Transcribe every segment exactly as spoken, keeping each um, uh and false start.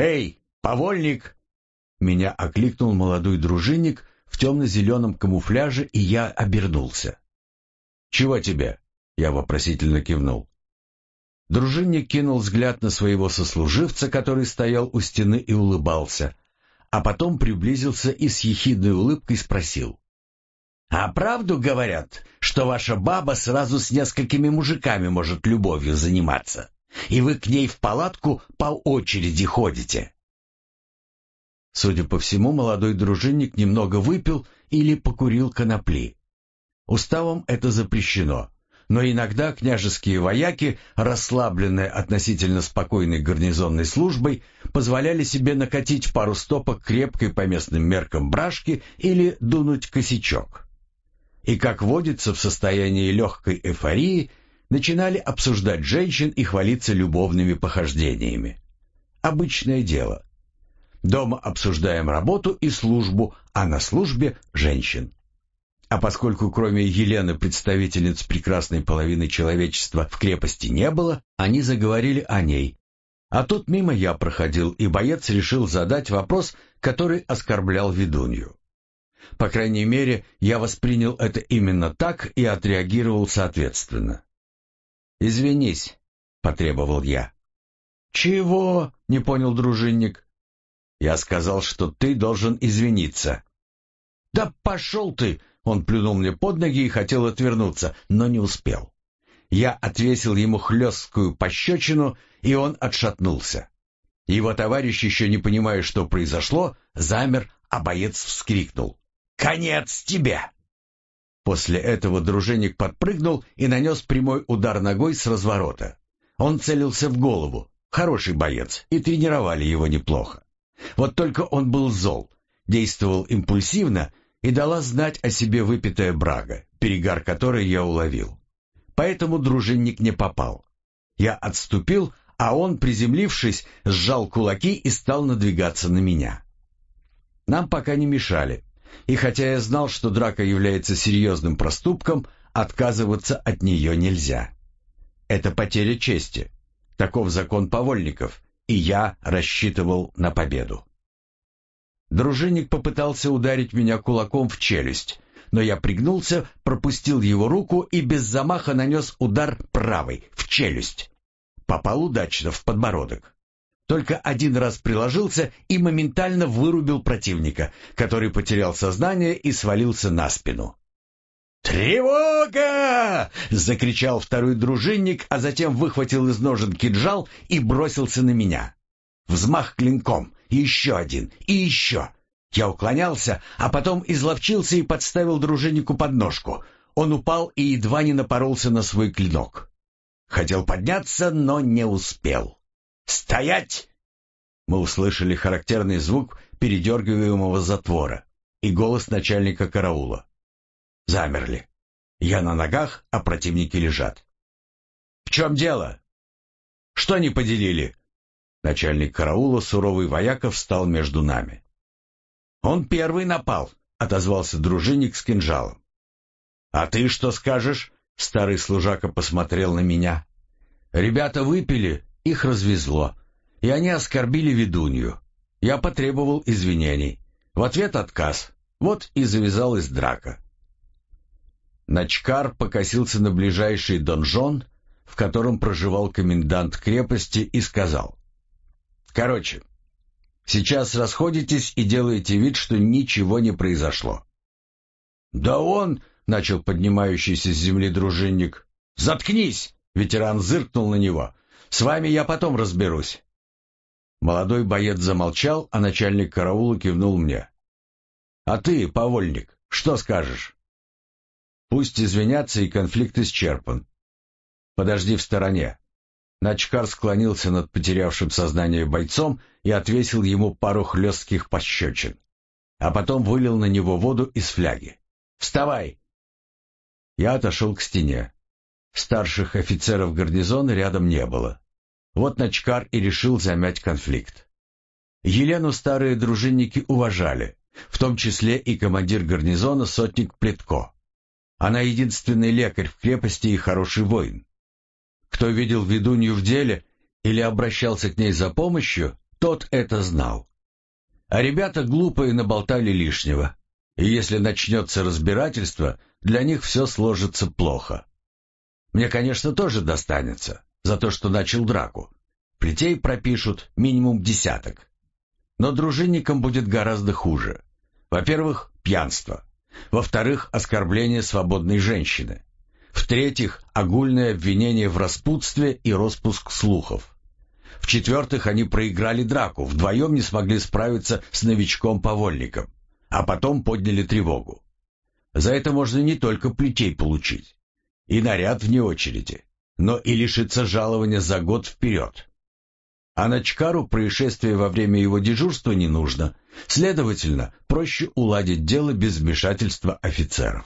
«Эй, повольник!» Меня окликнул молодой дружинник в темно-зеленом камуфляже, и я обернулся. «Чего тебе?» — я вопросительно кивнул. Дружинник кинул взгляд на своего сослуживца, который стоял у стены и улыбался, а потом приблизился и с ехидной улыбкой спросил. «А правду говорят, что ваша баба сразу с несколькими мужиками может любовью заниматься, и вы к ней в палатку по очереди ходите?» Судя по всему, молодой дружинник немного выпил или покурил конопли. Уставом это запрещено, но иногда княжеские вояки, расслабленные относительно спокойной гарнизонной службой, позволяли себе накатить пару стопок крепкой по местным меркам брашки или дунуть косячок. И, как водится, в состоянии легкой эйфории начинали обсуждать женщин и хвалиться любовными похождениями. Обычное дело. Дома обсуждаем работу и службу, а на службе – женщин. А поскольку кроме Елены представительниц прекрасной половины человечества в крепости не было, они заговорили о ней. А тут мимо я проходил, и боец решил задать вопрос, который оскорблял ведунью. По крайней мере, я воспринял это именно так и отреагировал соответственно. «Извинись», — потребовал я. «Чего?» — не понял дружинник. «Я сказал, что ты должен извиниться». «Да пошел ты!» — он плюнул мне под ноги и хотел отвернуться, но не успел. Я отвесил ему хлесткую пощечину, и он отшатнулся. Его товарищ, еще не понимая, что произошло, замер, а боец вскрикнул. «Конец тебе!» После этого дружинник подпрыгнул и нанес прямой удар ногой с разворота. Он целился в голову. Хороший боец, и тренировали его неплохо. Вот только он был зол, действовал импульсивно, и дала знать о себе выпитая брага, перегар которой я уловил. Поэтому дружинник не попал. Я отступил, а он, приземлившись, сжал кулаки и стал надвигаться на меня. Нам пока не мешали, и хотя я знал, что драка является серьезным проступком, отказываться от нее нельзя. Это потеря чести. Таков закон повольников, и я рассчитывал на победу. Дружинник попытался ударить меня кулаком в челюсть, но я пригнулся, пропустил его руку и без замаха нанес удар правой в челюсть. Попал удачно в подбородок. Только один раз приложился и моментально вырубил противника, который потерял сознание и свалился на спину. «Тревога!» — закричал второй дружинник, а затем выхватил из ножен кинжал и бросился на меня. Взмах клинком, и еще один, и еще. Я уклонялся, а потом изловчился и подставил дружиннику подножку. Он упал и едва не напоролся на свой клинок. Хотел подняться, но не успел. «Стоять!» Мы услышали характерный звук передергиваемого затвора и голос начальника караула. Замерли. Я на ногах, а противники лежат. «В чем дело? Что не поделили?» Начальник караула, суровый вояка, встал между нами. «Он первый напал», — отозвался дружинник с кинжалом. «А ты что скажешь?» — старый служака посмотрел на меня. «Ребята выпили, их развезло, и они оскорбили ведунью. Я потребовал извинений. В ответ отказ. Вот и завязалась драка». Начкар покосился на ближайший донжон, в котором проживал комендант крепости, и сказал: «Короче, сейчас расходитесь и делаете вид, что ничего не произошло». «Да он...» — начал поднимающийся с земли дружинник. «Заткнись!» — ветеран зыркнул на него. «С вами я потом разберусь». Молодой боец замолчал, а начальник караула кивнул мне. «А ты, повольник, что скажешь?» «Пусть извинятся, и конфликт исчерпан. Подожди в стороне». Начкар склонился над потерявшим сознание бойцом и отвесил ему пару хлестких пощечин, а потом вылил на него воду из фляги. «Вставай!» Я отошел к стене. Старших офицеров гарнизона рядом не было. Вот Начкар и решил замять конфликт. Елену старые дружинники уважали, в том числе и командир гарнизона сотник Плетко. Она единственный лекарь в крепости и хороший воин. Кто видел ведунью в деле или обращался к ней за помощью, Тот это знал. А ребята глупые наболтали лишнего. И если начнется разбирательство, для них все сложится плохо. Мне, конечно, тоже достанется за то, что начал драку. Плетей пропишут минимум десяток. Но дружинникам будет гораздо хуже. Во-первых, пьянство. Во-вторых, оскорбление свободной женщины. В-третьих, огульное обвинение в распутстве и распуск слухов. В-четвертых, они проиграли драку, вдвоем не смогли справиться с новичком-повольником, а потом подняли тревогу. За это можно не только плетей получить, и наряд вне очереди, но и лишиться жалования за год вперед. А Ночкару происшествие во время его дежурства не нужно, следовательно, проще уладить дело без вмешательства офицеров.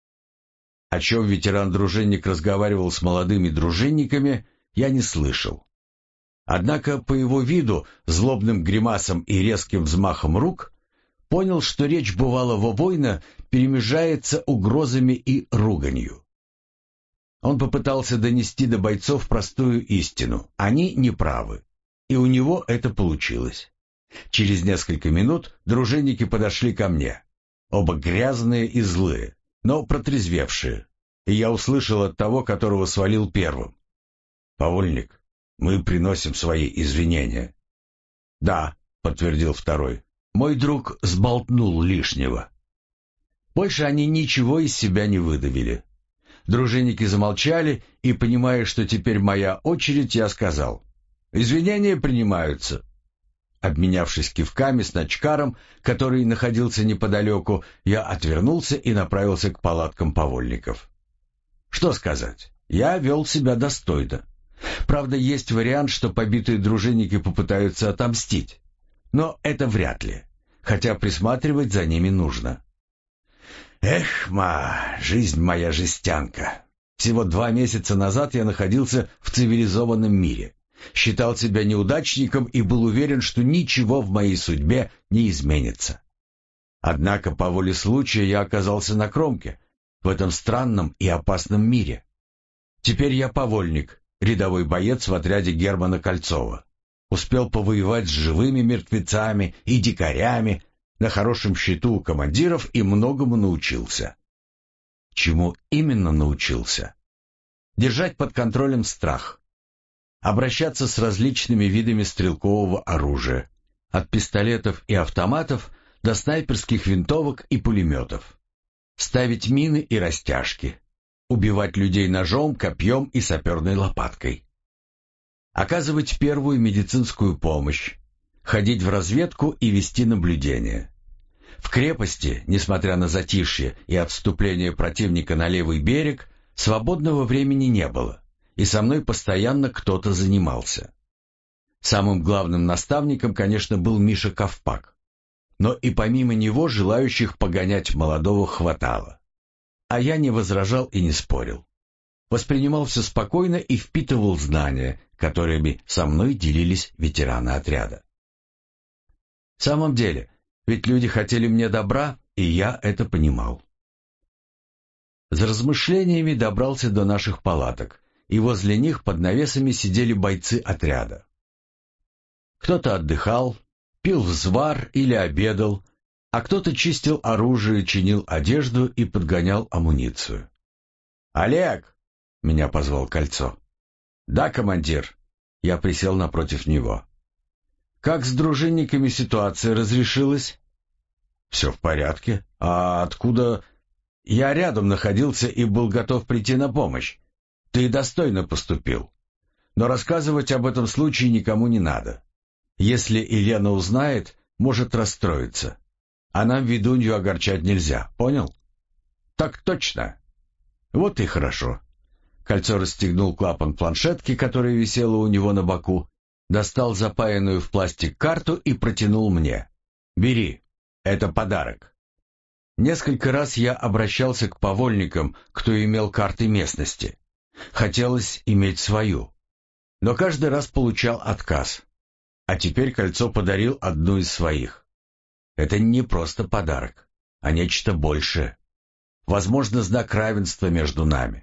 О чем ветеран-дружинник разговаривал с молодыми дружинниками, я не слышал. Однако по его виду, злобным гримасам и резким взмахом рук, понял, что речь бывалого воина перемежается угрозами и руганью. Он попытался донести до бойцов простую истину: они неправы, и у него это получилось. Через несколько минут дружинники подошли ко мне, оба грязные и злые, но протрезвевшие, и я услышал от того, которого свалил первым: «Повольник, мы приносим свои извинения». «Да», — подтвердил второй, — «мой друг сболтнул лишнего». Больше они ничего из себя не выдавили. Дружинники замолчали, и, понимая, что теперь моя очередь, я сказал: «Извинения принимаются». Обменявшись кивками с Ночкаром, который находился неподалеку, я отвернулся и направился к палаткам повольников. Что сказать, я вел себя достойно. Правда, есть вариант, что побитые дружинники попытаются отомстить. Но это вряд ли, хотя присматривать за ними нужно. Эх, ма, жизнь моя жестянка. Всего два месяца назад я находился в цивилизованном мире, считал себя неудачником и был уверен, что ничего в моей судьбе не изменится. Однако по воле случая я оказался на кромке, в этом странном и опасном мире. Теперь я повольник, рядовой боец в отряде Германа Кольцова. Успел повоевать с живыми мертвецами и дикарями, на хорошем счету у командиров и многому научился. Чему именно научился? Держать под контролем страх. Обращаться с различными видами стрелкового оружия, от пистолетов и автоматов до снайперских винтовок и пулеметов. Ставить мины и растяжки. Убивать людей ножом, копьем и саперной лопаткой. Оказывать первую медицинскую помощь. Ходить в разведку и вести наблюдение. В крепости, несмотря на затишье и отступление противника на левый берег, свободного времени не было, и со мной постоянно кто-то занимался. Самым главным наставником, конечно, был Миша Ковпак, но и помимо него желающих погонять молодого хватало. А я не возражал и не спорил. Воспринимал все спокойно и впитывал знания, которыми со мной делились ветераны отряда. В самом деле, ведь люди хотели мне добра, и я это понимал. За размышлениями добрался до наших палаток, и возле них под навесами сидели бойцы отряда. Кто-то отдыхал, пил взвар или обедал, а кто-то чистил оружие, чинил одежду и подгонял амуницию. «Олег!» — меня позвал Кольцо. «Да, командир». Я присел напротив него. «Как с дружинниками ситуация разрешилась?» «Все в порядке. А откуда...» «Я рядом находился и был готов прийти на помощь. Ты достойно поступил. Но рассказывать об этом случае никому не надо. Если Елена узнает, может расстроиться. А нам ведунью огорчать нельзя, понял?» «Так точно». «Вот и хорошо». Кольцо расстегнул клапан планшетки, которая висела у него на боку, достал запаянную в пластик карту и протянул мне. «Бери, это подарок». Несколько раз я обращался к повольникам, кто имел карты местности. Хотелось иметь свою, но каждый раз получал отказ. А теперь Кольцо подарил одну из своих. Это не просто подарок, а нечто большее. Возможно, знак равенства между нами.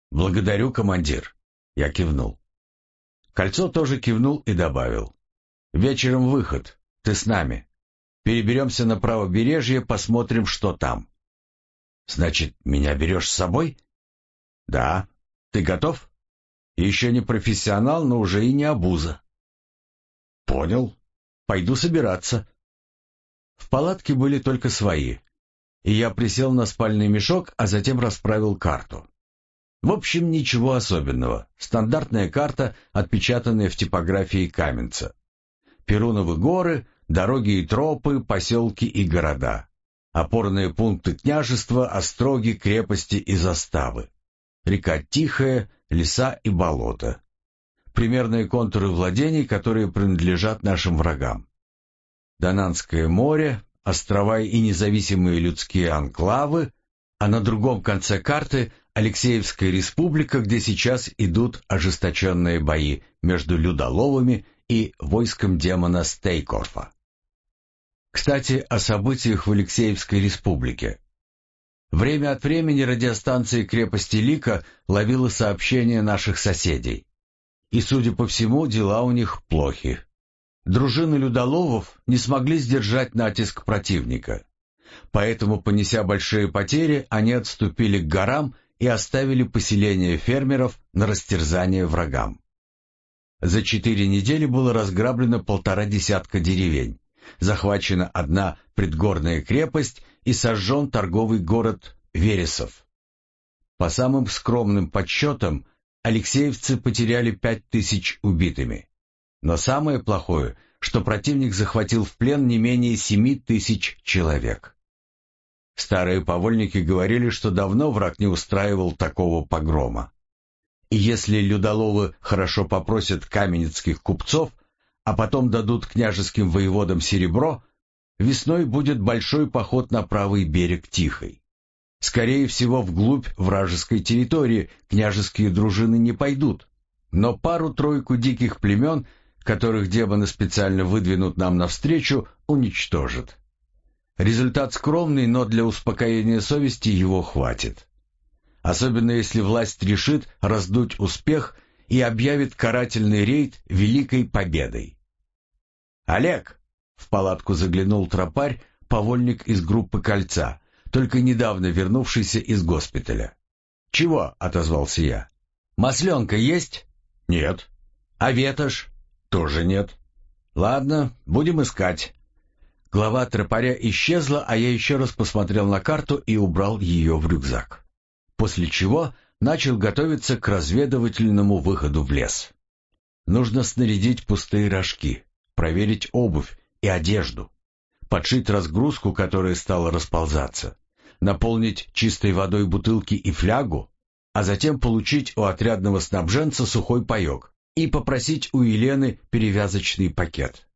«Благодарю, командир», — я кивнул. Кольцо тоже кивнул и добавил. Вечером выход. Ты с нами. Переберемся на правобережье, посмотрим, что там. Значит, меня берешь с собой? Да. Ты готов? Еще не профессионал, но уже и не обуза. Понял. Пойду собираться. В палатке были только свои, и я присел на спальный мешок, а затем расправил карту. В общем, ничего особенного. Стандартная карта, отпечатанная в типографии Каменца. Перуновы горы, дороги и тропы, поселки и города. Опорные пункты княжества, остроги, крепости и заставы. Река Тихая, леса и болота. Примерные контуры владений, которые принадлежат нашим врагам. Дананское море, острова и независимые людские анклавы, а на другом конце карты Алексеевская республика, где сейчас идут ожесточенные бои между людоловами и войском демона Стейкорфа. Кстати, о событиях в Алексеевской республике. Время от времени радиостанция крепости Лика ловила сообщения наших соседей. И, судя по всему, дела у них плохи. Дружины людоловов не смогли сдержать натиск противника. Поэтому, понеся большие потери, они отступили к горам и оставили поселение фермеров на растерзание врагам. За четыре недели было разграблено полтора десятка деревень, захвачена одна предгорная крепость и сожжен торговый город Вересов. По самым скромным подсчетам, алексеевцы потеряли пять тысяч убитыми. Но самое плохое, что противник захватил в плен не менее семи тысяч человек. Старые повольники говорили, что давно враг не устраивал такого погрома. И если людоловы хорошо попросят каменецких купцов, а потом дадут княжеским воеводам серебро, весной будет большой поход на правый берег Тихой. Скорее всего, вглубь вражеской территории княжеские дружины не пойдут, но пару-тройку диких племен, которых демоны специально выдвинут нам навстречу, уничтожат. Результат скромный, но для успокоения совести его хватит. Особенно если власть решит раздуть успех и объявит карательный рейд великой победой. «Олег!» — в палатку заглянул тропарь, повольник из группы «Кольца», только недавно вернувшийся из госпиталя. «Чего?» — отозвался я. «Масленка есть?» «Нет». «А ветошь?» «Тоже нет». «Ладно, будем искать». Глава тропаря исчезла, а я еще раз посмотрел на карту и убрал ее в рюкзак. После чего начал готовиться к разведывательному выходу в лес. Нужно снарядить пустые рожки, проверить обувь и одежду, подшить разгрузку, которая стала расползаться, наполнить чистой водой бутылки и флягу, а затем получить у отрядного снабженца сухой паек и попросить у Елены перевязочный пакет.